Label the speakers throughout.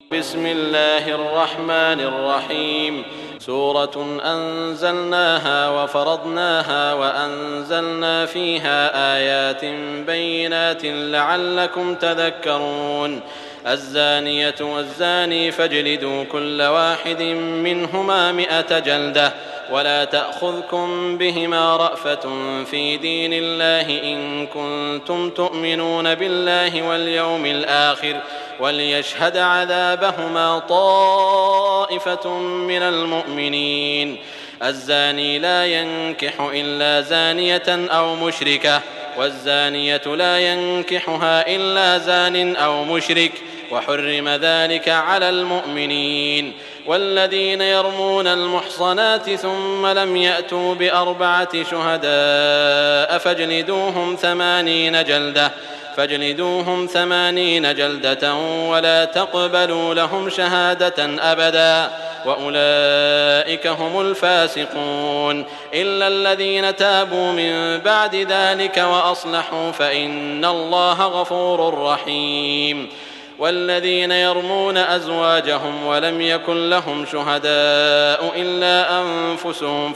Speaker 1: بسم الله الرحمن الرحيم. سورة أنزلناها وفرضناها وأنزلنا فيها آيات بينات لعلكم تذكرون. الزانية والزاني فاجلدوا كل واحد منهما 100 جلدة ولا تأخذكم بهما رأفة في دين الله إن كنتم تؤمنون بالله واليوم الآخر وليشهد عذابهما طائفة من المؤمنين. الزاني لا ينكح إلا زانية أو مشركة والزانية لا ينكحها إلا زان أو مشرك وحرم ذلك على المؤمنين. والذين يرمون المحصنات ثم لم يأتوا ب4 شهداء فاجلدوهم 80 جلدة ولا تقبلوا لهم شهادة أبدا وأولئك هم الفاسقون إلا الذين تابوا من بعد ذلك وأصلحوا فإن الله غفور رحيم. والذين يرمون أزواجهم ولم يكن لهم شهداء إلا أنفسهم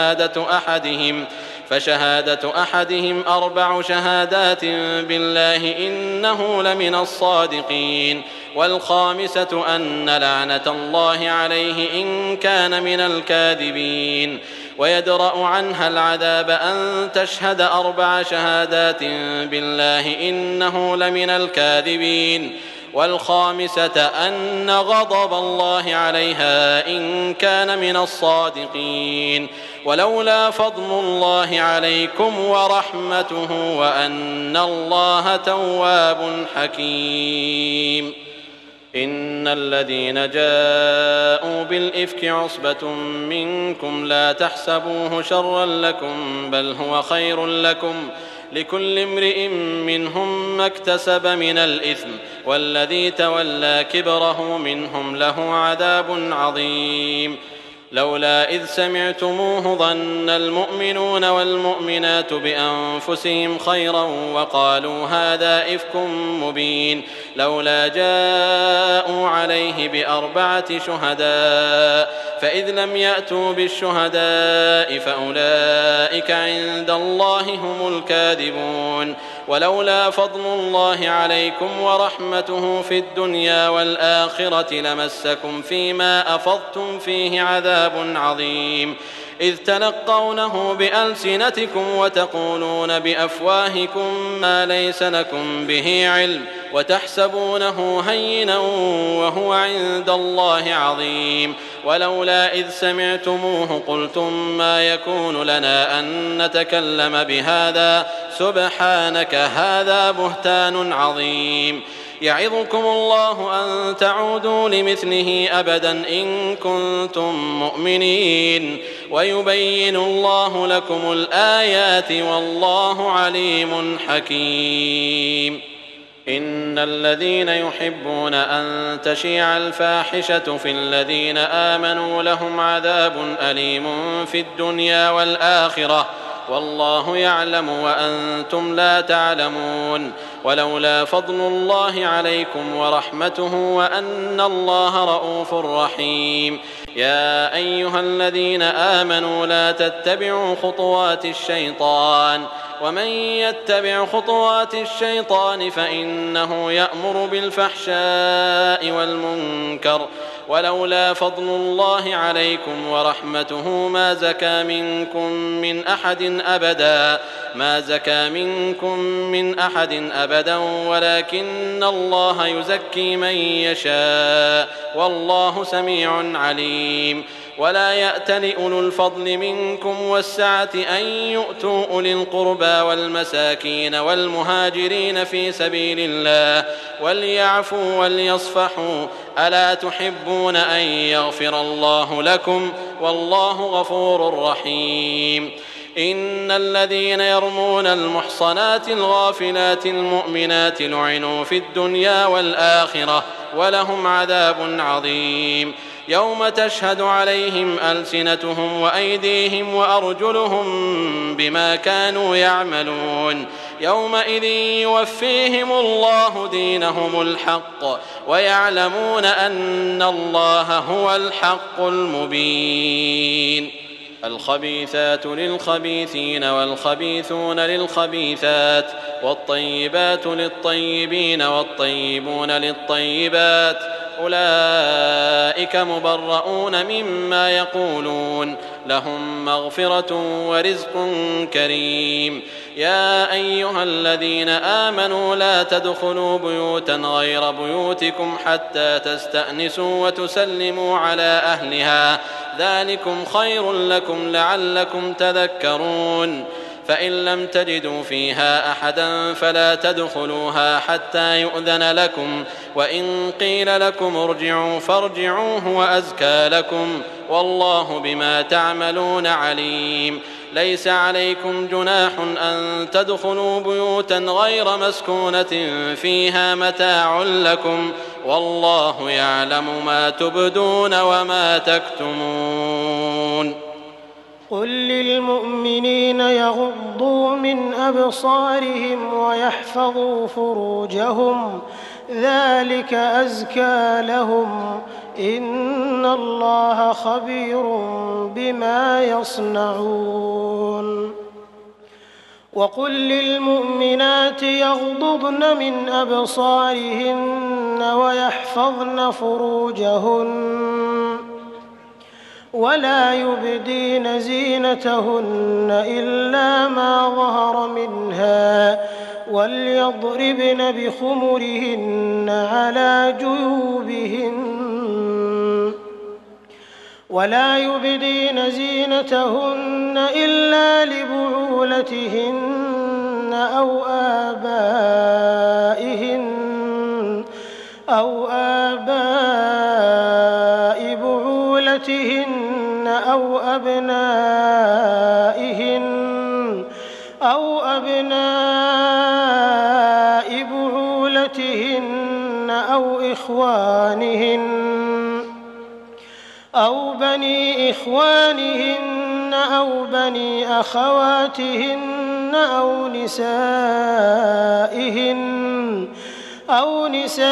Speaker 1: فشهادة أحدهم 4 شهادات بالله إنه لمن الصادقين. والخامسة أن لعنة الله عليه إن كان من الكاذبين. ويدرأ عنها العذاب أن تشهد 4 شهادات بالله إنه لمن الكاذبين. والخامسة أن غضب الله عليها إن كان من الصادقين. ولولا فضل الله عليكم ورحمته وأن الله تواب حكيم. إن الذين جاءوا بالإفك عصبة منكم لا تحسبوه شرا لكم بل هو خير لكم لكل امرئ منهم ما اكتسب من الإثم والذي تولى كبره منهم له عذاب عظيم. لولا إذ سمعتموه ظن المؤمنون والمؤمنات بأنفسهم خيرا وقالوا هذا إفك مبين لولا جاءوا عليه ب4 شهداء فإذ لم يأتوا بالشهداء فأولئك عند الله هم الكاذبون. ولولا فضل الله عليكم ورحمته في الدنيا والآخرة لمسكم فيما أفضتم فيه عذاب عظيم إذ تلقونه بألسنتكم وتقولون بأفواهكم ما ليس لكم به علم وتحسبونه هينا وهو عند الله عظيم. ولولا إذ سمعتموه قلتم ما يكون لنا أن نتكلم بهذا سبحانك هذا بهتان عظيم. يعظكم الله أن تعودوا لمثله أبدا إن كنتم مؤمنين ويبين الله لكم الآيات والله عليم حكيم. إن الذين يحبون أن تشيع الفاحشة في الذين آمنوا لهم عذاب أليم في الدنيا والآخرة والله يعلم وأنتم لا تعلمون. ولولا فضل الله عليكم ورحمته وأن الله رؤوف رحيم. يا أيها الذين آمنوا لا تتبعوا خطوات الشيطان ومن يتبع خطوات الشيطان فإنه يأمر بالفحشاء والمنكر. ولولا فضل الله عليكم ورحمته ما زكى منكم من أحد أبدا ولكن الله يزكي من يشاء والله سميع عليم. ولا يأتل أولو الفضل منكم والسعة أن يؤتوا أولي القربى والمساكين والمهاجرين في سبيل الله وليعفوا وليصفحوا ألا تحبون أن يغفر الله لكم والله غفور رحيم. إن الذين يرمون المحصنات الغافلات المؤمنات لعنوا في الدنيا والآخرة ولهم عذاب عظيم. يوم تشهد عليهم ألسنتهم وأيديهم وأرجلهم بما كانوا يعملون يومئذ يوفيهم الله دينهم الحق ويعلمون أن الله هو الحق المبين. الخبيثات للخبيثين والخبيثون للخبيثات والطيبات للطيبين والطيبون للطيبات أولئك مبرؤون مما يقولون لهم مغفرة ورزق كريم. يا أيها الذين آمنوا لا تدخلوا بيوتا غير بيوتكم حتى تستأنسوا وتسلموا على أهلها ذلكم خير لكم لعلكم تذكرون. فإن لم تجدوا فيها أحدا فلا تدخلوها حتى يؤذن لكم وإن قيل لكم ارجعوا فارجعوا هو أزكى لكم والله بما تعملون عليم. ليس عليكم جناح أن تدخلوا بيوتا غير مسكونة فيها متاع لكم والله يعلم ما تبدون وما تكتمون.
Speaker 2: قل للمؤمنين يغضوا من أبصارهم ويحفظوا فروجهم ذلك أزكى لهم إن الله خبير بما يصنعون. وقل للمؤمنات يغضضن من أبصارهن ويحفظن فروجهن ولا يبدين زينتهن إلا ما ظهر منها وليضربن بخمرهن على جيوبهن ولا يبدين زينتهن إلا لبعولتهن أو آباء بعولتهن أو أبناء بعولتهن أو إخوانهن أو بني إخوانهن أو بني أخواتهن أو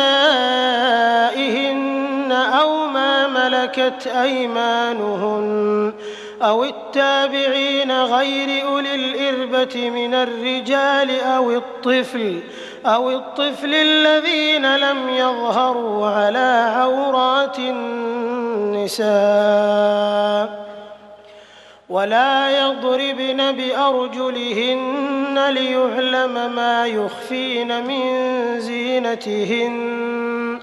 Speaker 2: نسائهن أو ما ملكت أيمانهن أو التابعين غير أولي الإربة من الرجال أو الطفل الذين لم يظهروا على عورات النساء ولا يضربن بأرجلهن ليعلم ما يخفين من زينتهن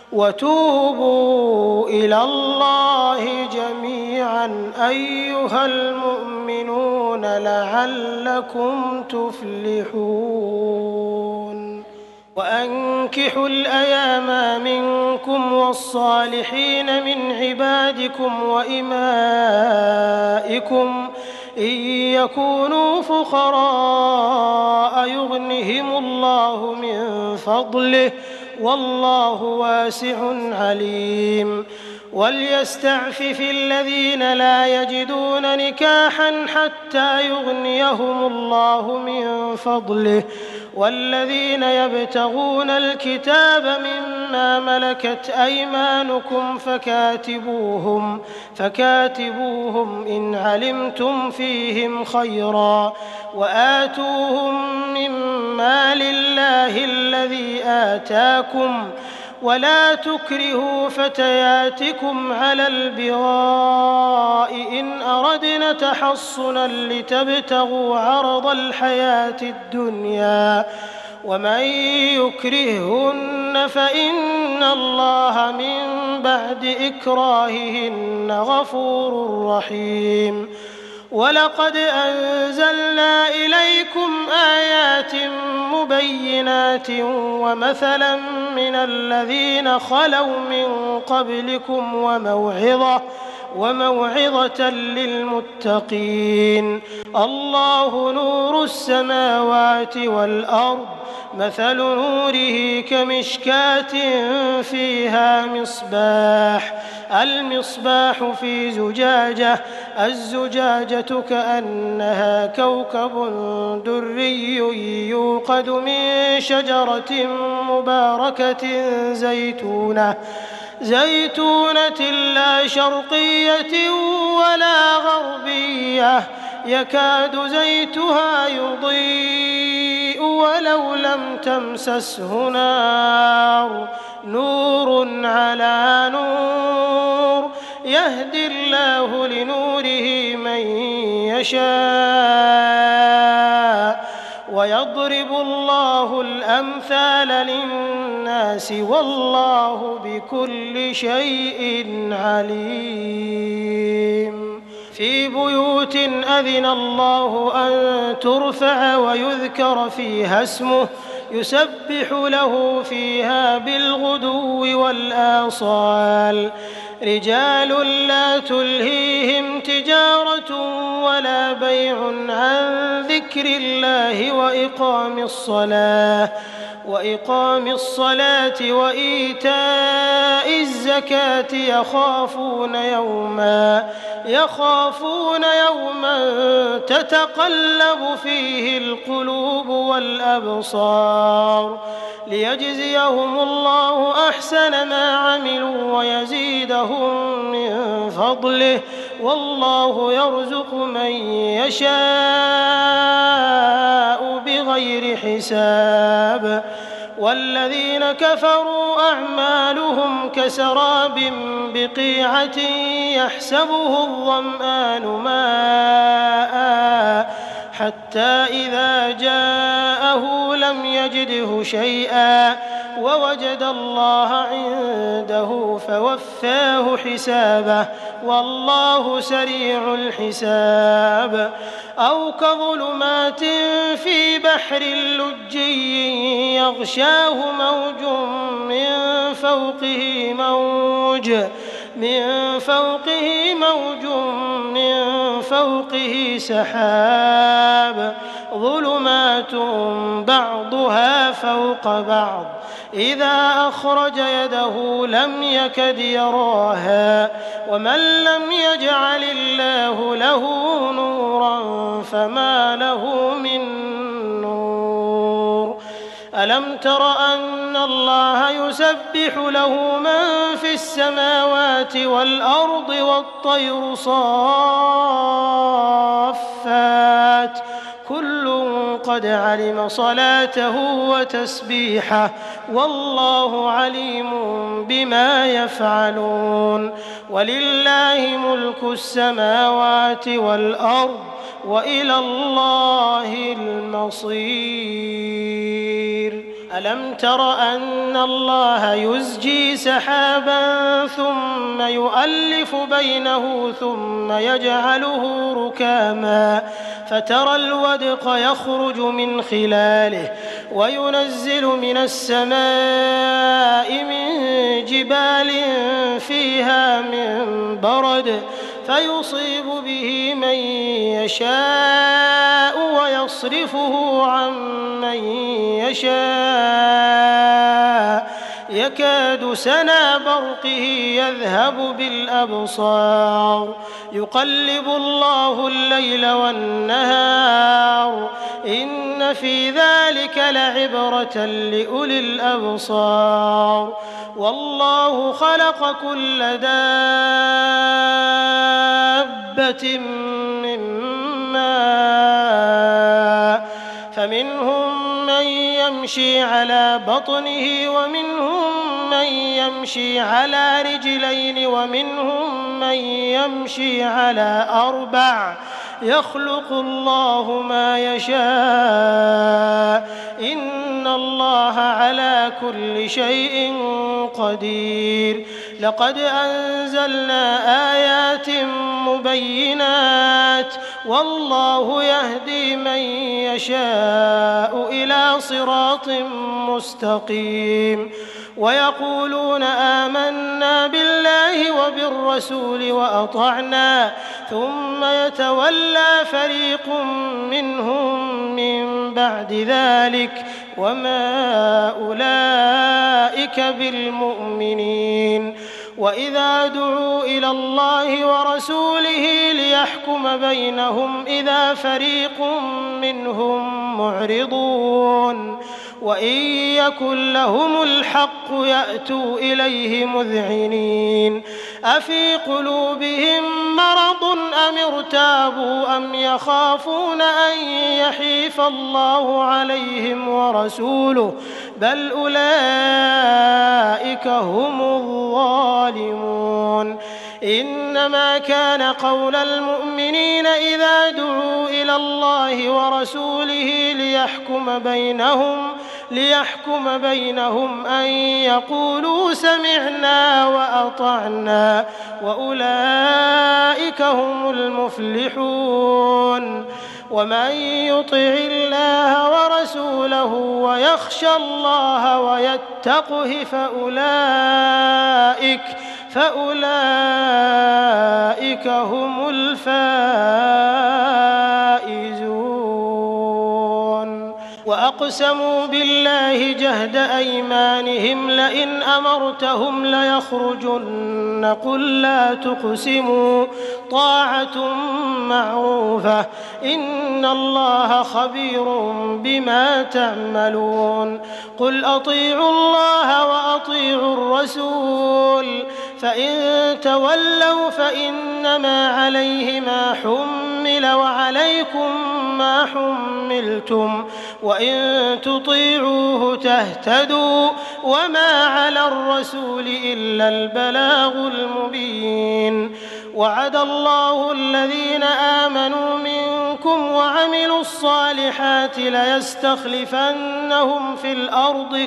Speaker 2: وتوبوا إلى الله جميعا أيها المؤمنون لعلكم تفلحون. وأنكحوا الأيام منكم والصالحين من عبادكم وإمائكم إن يكونوا فقراء يغنهم الله من فضله والله واسع عليم. وليستعفف الذين لا يجدون نكاحا حتى يغنيهم الله من فضله والذين يبتغون الكتاب مما ملكت أيمانكم فكاتبوهم إن علمتم فيهم خيرا وآتوهم من مال الله الذي آتاكم ولا تكرهوا فتياتكم على البغاء إن أردنا تحصنا لتبتغوا عرض الحياة الدنيا ومن يكرههن فإن الله من بعد إكراههن غفور رحيم. ولقد أنزلنا إليكم آيات مبينات ومثلا من الذين خلوا من قبلكم وموعظة للمتقين. الله نور السماوات والأرض مثل نوره كمشكاة فيها مصباح، المصباح في زجاجة، الزجاجة كأنها كوكب دري يوقد من شجرة مباركة زيتونة لا شرقية ولا غربية يكاد زيتها يضيء ولو لم تمسسه نار، نور على نور، يهدي الله لنوره من يشاء ويضرب الله الأمثال للناس والله بكل شيء عليم. في بيوت أذن الله أن ترفع ويذكر فيها اسمه يسبح له فيها بالغدو والآصال، رجال لا تلهيهم تجارة ولا بيع عن ذكر الله وإقام الصلاة وإيتاء الزكاة يخافون يوما تتقلب فيه القلوب والأبصار، ليجزيهم الله أحسن ما عملوا ويزيدهم من فضله، والله يرزق من يشاء بغير حساب. والذين كفروا أعمالهم كسراب بقيعة يحسبه الظمآن ماء حتى إذا جاءه لم يجده شيئا ووجد الله عنده فوفاه حسابه والله سريع الحساب. أو كظلمات في بحر لجي يغشاه موج من فوقه سحاب ظلمات بعضها فوق بعض إذا أخرج يده لم يكد يراها ومن لم يجعل الله له نورا فما له من نور. ألم تر أن الله يسبح له من في السماوات والأرض والطير صافات كل قد علم صلاته وتسبيحه والله عليم بما يفعلون. ولله ملك السماوات والأرض وإلى الله المصير. ألم تر أن الله يزجي سحابا ثم يؤلف بينه ثم يجعله ركاما فترى الودق يخرج من خلاله وينزل من السماء من جبال فيها من برد فيصيب به من يشاء ويصرفه عن من يشاء يكاد سنا برقه يذهب بالأبصار يقلب الله الليل والنهار إن في ذلك لعبرة لأولي الأبصار. والله خلق كل دابة من ماء فمنهم من يمشي على بطنه ومنهم من يمشي على رجلين ومنهم من يمشي على أربع يخلق الله ما يشاء إن الله على كل شيء قدير. لقد أنزلنا آيات مبينات والله يهدي من يشاء إلى صراط مستقيم. ويقولون آمنا بالله وبالرسول وأطعنا ثم يتولى فريق منهم من بعد ذلك وما أولئك بالمؤمنين وإذا دعوا إلى الله ورسوله ليحكم بينهم إذا فريق منهم معرضون وإن يكن لهم الحق يأتوا إليه مذعنين أفي قلوبهم مرض أم ارتابوا أم يخافون أن يحيف الله عليهم ورسوله بل أولئك هم الظالمون إنما كان قول المؤمنين إذا دعوا إلى الله ورسوله ليحكم بينهم أن يقولوا سمعنا وأطعنا وأولئك هم المفلحون ومن يطع الله ورسوله ويخشى الله ويتقه فأولئك هم الفائزون وأقسموا بالله جهد أيمانهم لئن أمرتهم ليخرجن قل لا تقسموا طاعة معروفة إن الله خبير بما تعملون قل أطيعوا الله وأطيعوا الرسول فإن تولوا فإنما عليه ما حمل وعليكم ما حملتم وإن تطيعوه تهتدوا وما على الرسول إلا البلاغ المبين وعد الله الذين آمنوا منكم وعملوا الصالحات ليستخلفنهم في الأرض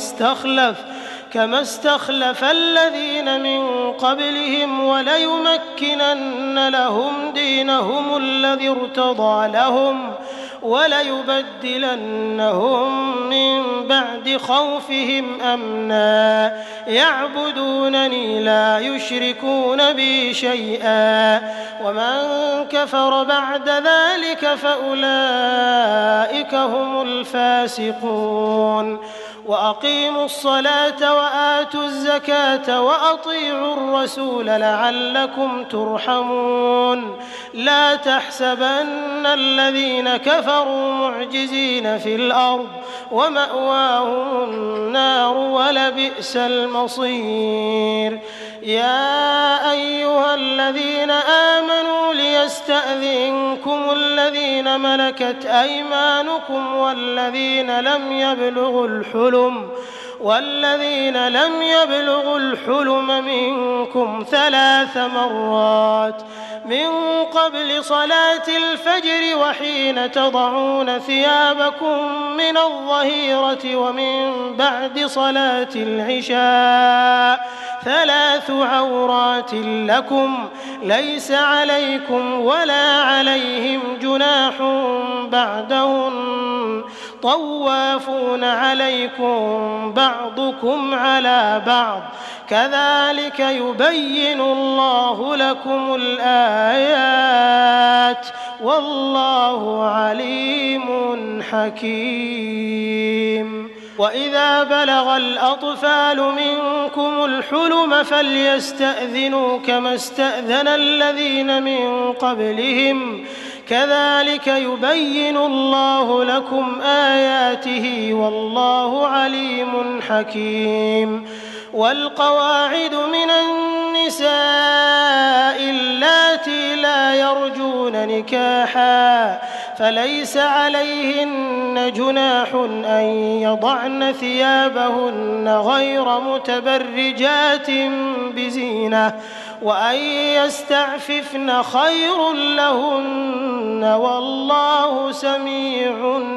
Speaker 2: كما استخلف الذين من قبلهم وليمكنن لهم دينهم الذي ارتضى لهم وليبدلنهم من بعد خوفهم أمنا يعبدونني لا يشركون بي شيئا ومن كفر بعد ذلك فأولئك هم الفاسقون وأقيموا الصلاة وآتوا الزكاة وأطيعوا الرسول لعلكم ترحمون لا تحسبن الذين كفروا معجزين في الأرض ومأواهم النار ولبئس المصير يا أيها الذين آمنوا ليستأذنكم الذين ملكت أيمانكم والذين لم يبلغوا الحلم منكم 3 مرات من قبل صلاة الفجر وحين تضعون ثيابكم من الظهيرة ومن بعد صلاة العشاء 3 عورات لكم ليس عليكم ولا عليهم جناح بعدهن طوافون عليكم بعضكم على بعض كذلك يبين الله لكم الآيات والله عليم حكيم وإذا بلغ الأطفال منكم الحلم فليستأذنوا كما استأذن الذين من قبلهم كذلك يبين الله لكم آياته والله عليم حكيم والقواعد من النساء اللاتي لا يرجون نكاحا فليس عليهن جناح أن يضعن ثيابهن غير متبرجات بزينة وأن يستعففن خير لهن والله سميع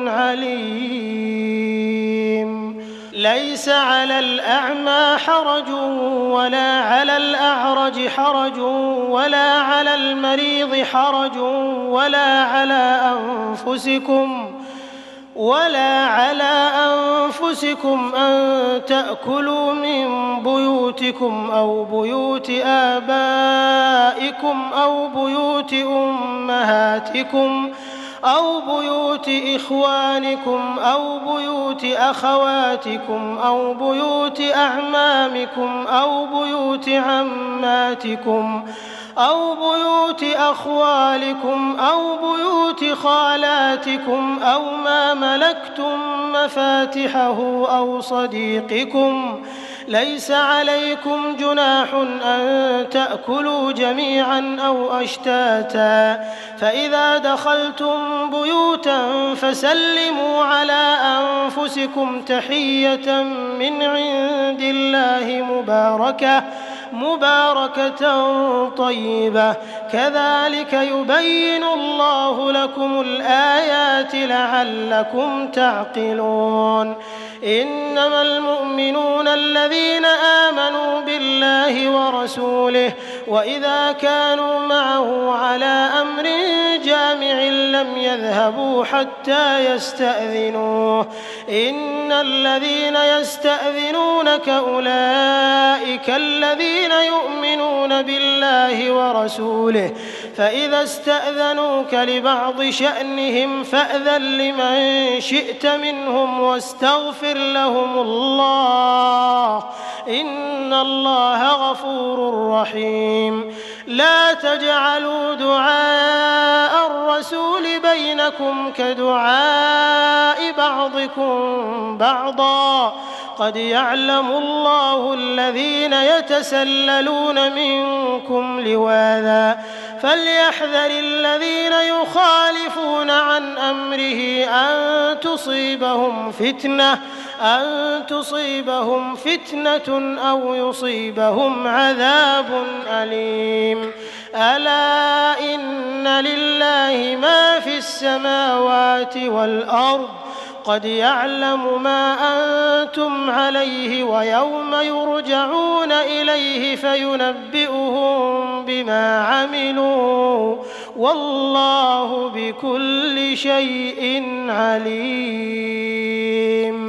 Speaker 2: عليم ليس على الأعمى حرج ولا على الأعرج حرج ولا على المريض حرج ولا على ولا على أنفسكم أن تأكلوا من بيوتكم أو بيوت آبائكم أو بيوت أمهاتكم أو بيوت إخوانكم أو بيوت أخواتكم أو بيوت أعمامكم أو بيوت عماتكم أو بيوت أخوالكم أو بيوت خالاتكم أو ما ملكتم مفاتحه أو صديقكم. ليس عليكم جناح أن تأكلوا جميعا أو أشتاتا، فإذا دخلتم بيوتا فسلموا على أنفسكم تحية من عند الله مباركة طيبة، كذلك يبين الله لكم الآيات لعلكم تعقلون. إنما المؤمنون الذين آمنوا بالله ورسوله وإذا كانوا معه على أمر جامع لم يذهبوا حتى يستأذنوه. إن الذين يستأذنونك أولئك الذين يؤمنون بالله ورسوله، فإذا استأذنوك لبعض شأنهم فأذن لمن شئت منهم واستغفر لهم الله، إن الله غفور رحيم. لا تجعلوا دعاء الرسول بينكم كدعاء بعضكم بعضا، قد يعلم الله الذين يتسللون منكم لواذا، فليحذر الذين يخالفون عن أمره أن تصيبهم فتنة أو يصيبهم عذاب أليم. ألا إن لله ما في السماوات والأرض، قد يعلم ما أنتم عليه ويوم يرجعون إليه فينبئهم بما عملوا، والله بكل شيء عليم.